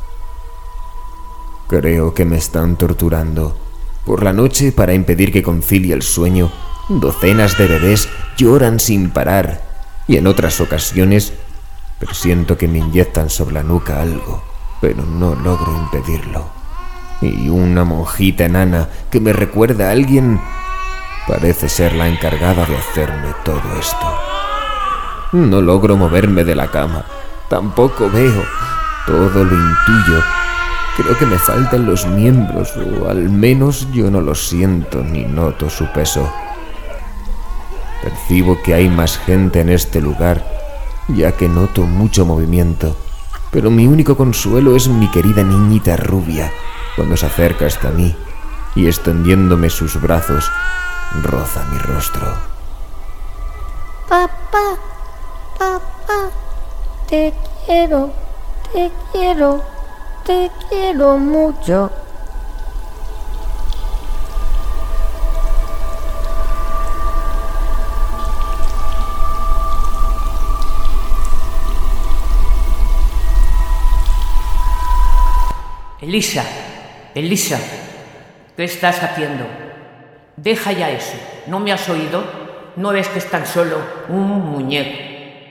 Creo que me están torturando. Por la noche, para impedir que concilie el sueño, docenas de bebés lloran sin parar, y en otras ocasiones presiento que me inyectan sobre la nuca algo, pero no logro impedirlo. Y una monjita enana que me recuerda a alguien parece ser la encargada de hacerme todo esto. No logro moverme de la cama. Tampoco veo. Todo lo intuyo. Creo que me faltan los miembros, o al menos yo no los siento ni noto su peso. Percibo que hay más gente en este lugar, ya que noto mucho movimiento, pero mi único consuelo es mi querida niñita rubia, cuando se acerca hasta mí y extendiéndome sus brazos, roza mi rostro. Papá, papá, te quiero, te quiero, te quiero mucho. Elisa, Elisa, ¿qué estás haciendo? Deja ya eso, ¿no me has oído? ¿No ves que es tan solo un muñeco?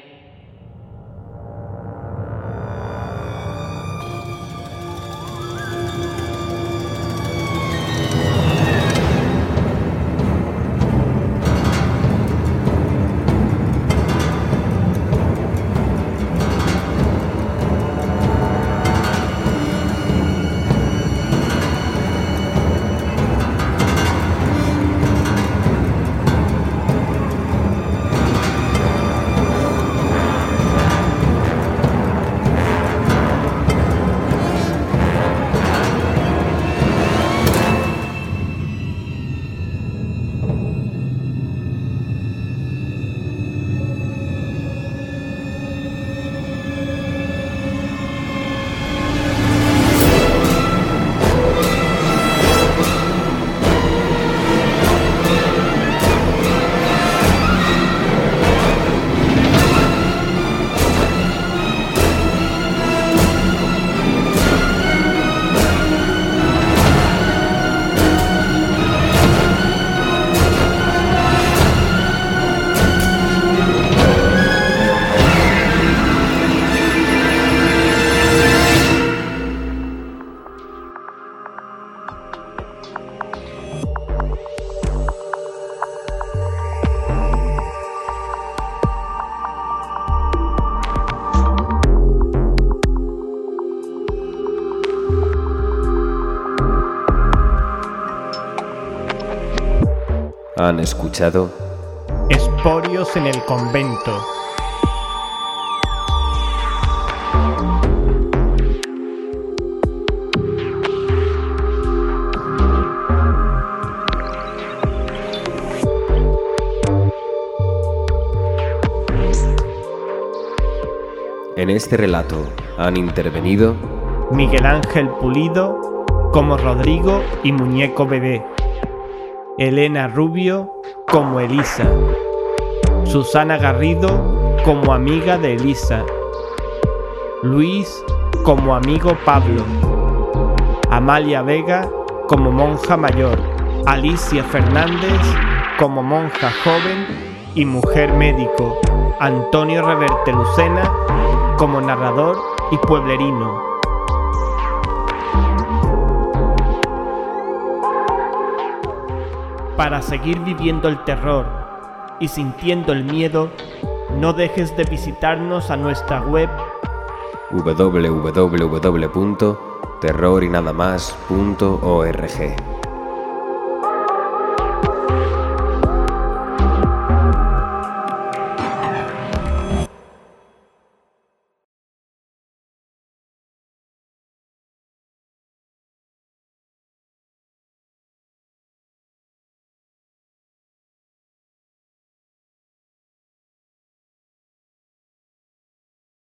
¿Han escuchado? Esporios en el convento. En este relato han intervenido Miguel Ángel Pulido como Rodrigo y Muñeco Bebé, Elena Rubio como Elisa, Susana Garrido como amiga de Elisa, Luis como amigo Pablo, Amalia Vega como monja mayor, Alicia Fernández como monja joven y mujer médico, Antonio Reverte Lucena como narrador y pueblerino. Para seguir viviendo el terror y sintiendo el miedo, no dejes de visitarnos a nuestra web www.terrorinadamas.org.